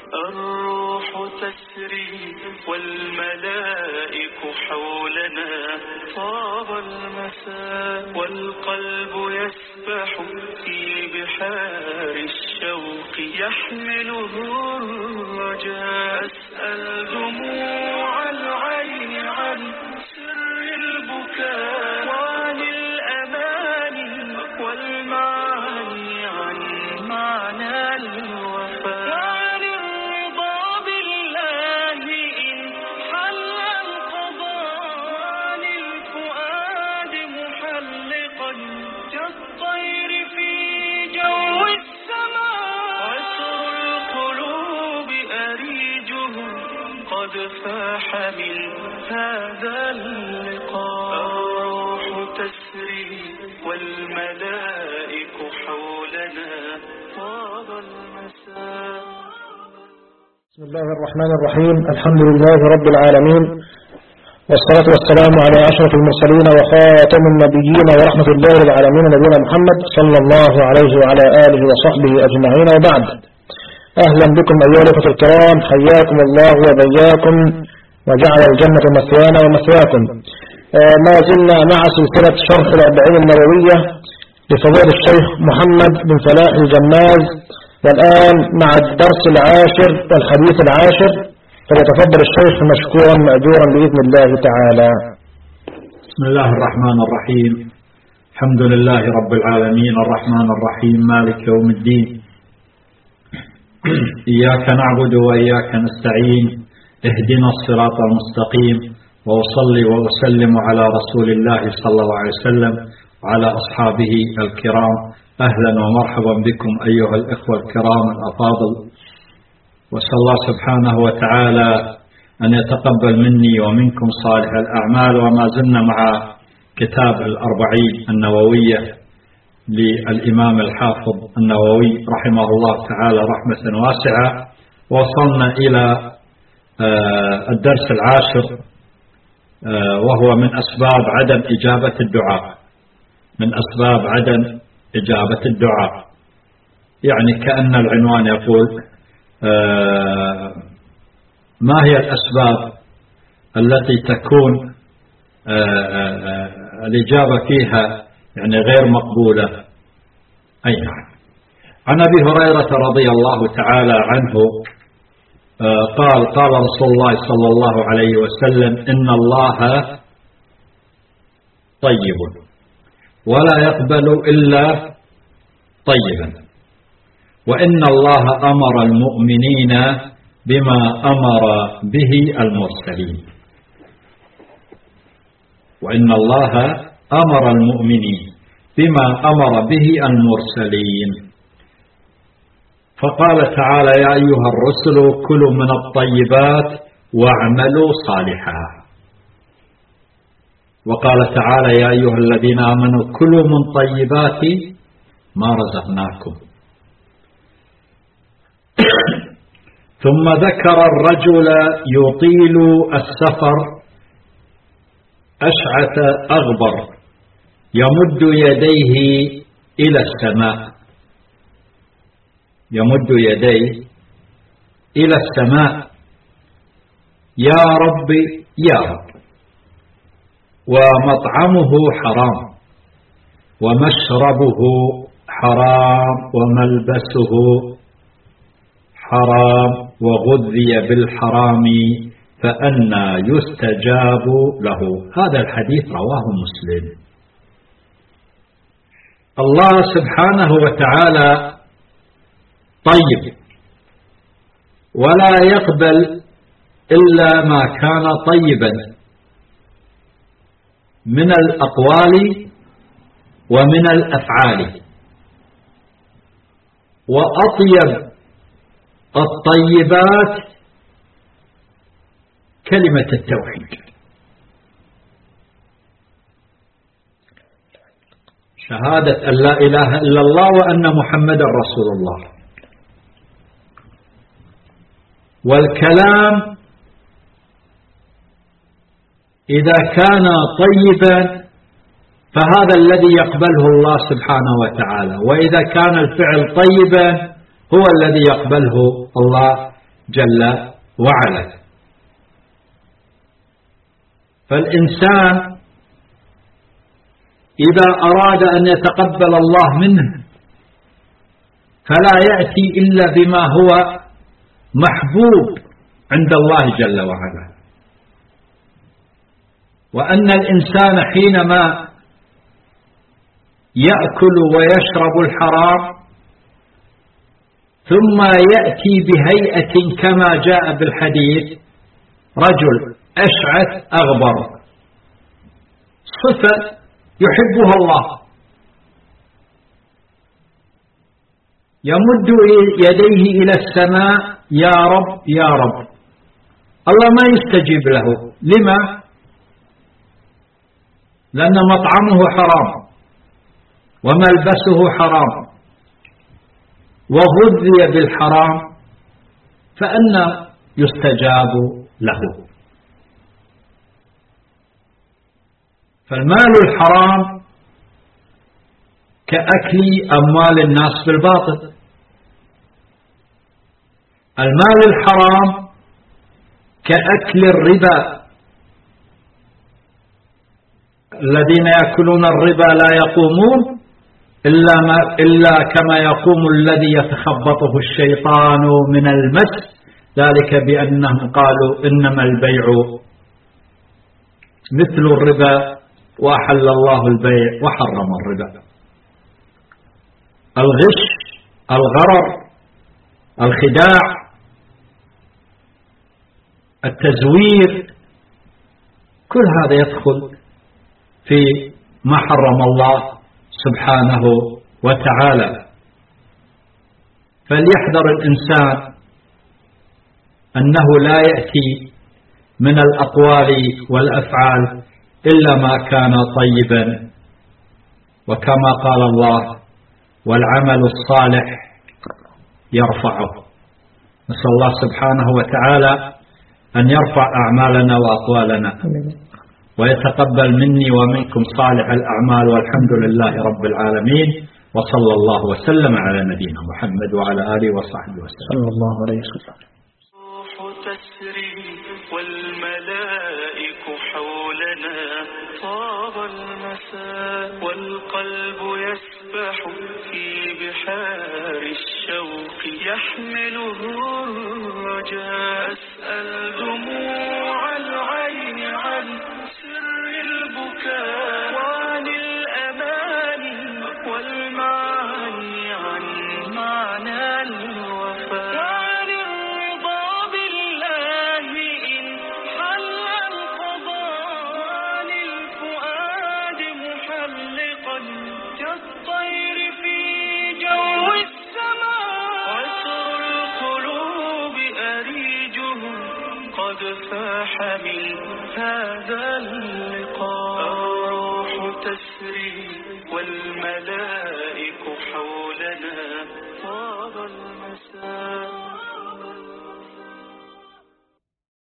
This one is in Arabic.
الروح تسري والملائك حولنا، طاب المساء والقلب يسبح في بحار الشوق، يحمله الرجاء. أسأل دموع العين عن سر البكاء، وعن الأماني والمعاني، عن معنى الوفاء، وعن الرضا بالله إن حل القضاء، عن الفؤاد محلقا كالطير في جو السماء. عطر القلوب أريجه قد فاح من هذا اللقاء. الروح تسري والملائك حولنا، طاب المساء. بسم الله الرحمن الرحيم. الحمد لله رب العالمين، والصلاة والسلام على أشرف المرسلين وخاتم النبيين ورحمة الله للعالمين، نبينا محمد صلى الله عليه وعلى آله وصحبه أجمعين، وبعد. أهلا بكم أيها الأخوة الكرام، حياكم الله وبياكم وجعل الجنة مثوانا ومثواكم. ما زلنا مع سلسلة شرح الأربعين النووية لفضيلة الشيخ محمد بن فلاح الجماز، والآن مع الدرس العاشر والحديث العاشر، فليتفضل الشيخ مشكورا مأجورا بإذن الله تعالى. بسم الله الرحمن الرحيم. الحمد لله رب العالمين الرحمن الرحيم مالك يوم الدين، إياك نعبد وإياك نستعين، اهدنا الصراط المستقيم. وأصلي وأسلم على رسول الله صلى الله عليه وسلم وعلى أصحابه الكرام. أهلا ومرحبا بكم أيها الإخوة الكرام الأفاضل، وأسأل الله سبحانه وتعالى أن يتقبل مني ومنكم صالح الأعمال. وما زلنا مع كتاب الأربعين النووية للإمام الحافظ النووي رحمه الله تعالى رحمة واسعة، وصلنا إلى الدرس العاشر، وهو من أسباب عدم إجابة الدعاء. من أسباب عدم إجابة الدعاء، يعني كأن العنوان يقول ما هي الأسباب التي تكون الإجابة فيها يعني غير مقبولة. أي نعم. عن أبي هريرة رضي الله تعالى عنه قال رسول الله صلى الله عليه وسلم: إن الله طيب ولا يقبل إلا طيبا، وإن الله أمر المؤمنين بما أمر به المرسلين. وإن الله أمر المؤمنين بما أمر به المرسلين. فقال تعالى: يا أيها الرسل كلوا من الطيبات واعملوا صالحا. وقال تعالى: يا أيها الذين آمنوا كلوا من طيبات ما رزقناكم. ثم ذكر الرجل يطيل السفر أشعث أغبر يمد يديه إلى السماء، يمد يديه إلى السماء: يا رب يا رب. ومطعمه حرام، ومشربه حرام، وملبسه حرام، وغذي بالحرام، فأنى يستجاب له. هذا الحديث رواه مسلم. الله سبحانه وتعالى طيب، ولا يقبل إلا ما كان طيبا من الأقوال ومن الأفعال. وأطيب الطيبات كلمة التوحيد، شهادة أن لا إله إلا الله وأن محمد رسول الله. والكلام إذا كان طيبا فهذا الذي يقبله الله سبحانه وتعالى، وإذا كان الفعل طيبا هو الذي يقبله الله جل وعلا. فالإنسان إذا أراد أن يتقبل الله منه فلا يأتي إلا بما هو محبوب عند الله جل وعلا. وأن الإنسان حينما يأكل ويشرب الحرام ثم يأتي بهيئة كما جاء بالحديث رجل أشعث أغبر، صفة يحبها الله، يمد يديه إلى السماء يا رب يا رب، الله ما يستجيب له. لما؟ لأن مطعمه حرام وملبسه حرام وغذي بالحرام، فأنى يستجاب له؟ فالمال الحرام كأكل أموال الناس بالباطل. المال الحرام كأكل الربا، الذين يأكلون الربا لا يقومون إلا كما يقوم الذي يتخبطه الشيطان من المس، ذلك بأنهم قالوا إنما البيع مثل الربا وأحل الله البيع وحرم الربا. الغش، الغرر، الخداع، التزوير، كل هذا يدخل في ما حرم الله سبحانه وتعالى. فليحذر الإنسان أنه لا يأتي من الأقوال والأفعال إلا ما كان طيبا، وكما قال الله والعمل الصالح يرفعه. نسأل الله سبحانه وتعالى أن يرفع أعمالنا وأقوالنا ويتقبل مني ومنكم صالح الأعمال، والحمد لله رب العالمين، وصلى الله وسلم على نبينا محمد وعلى آله وصحبه وسلم. صلى الله عليه وسلم. الروح تسري والملائك حولنا، طاب المساء والقلب يسبح في بحار الشوق، يحمله الرجاء أسأل دموع العين عن سر البكاء، وعن الأماني والمعاني عن معنى الوفاء، وعن الرضا بالله إن حل القضاء، عن الفؤاد محلقا كالطير في جو السماء، عسر القلوب أريجه قد فاح من هذا اللقاء، الروح تسري والملائك حولنا، طاب المساء.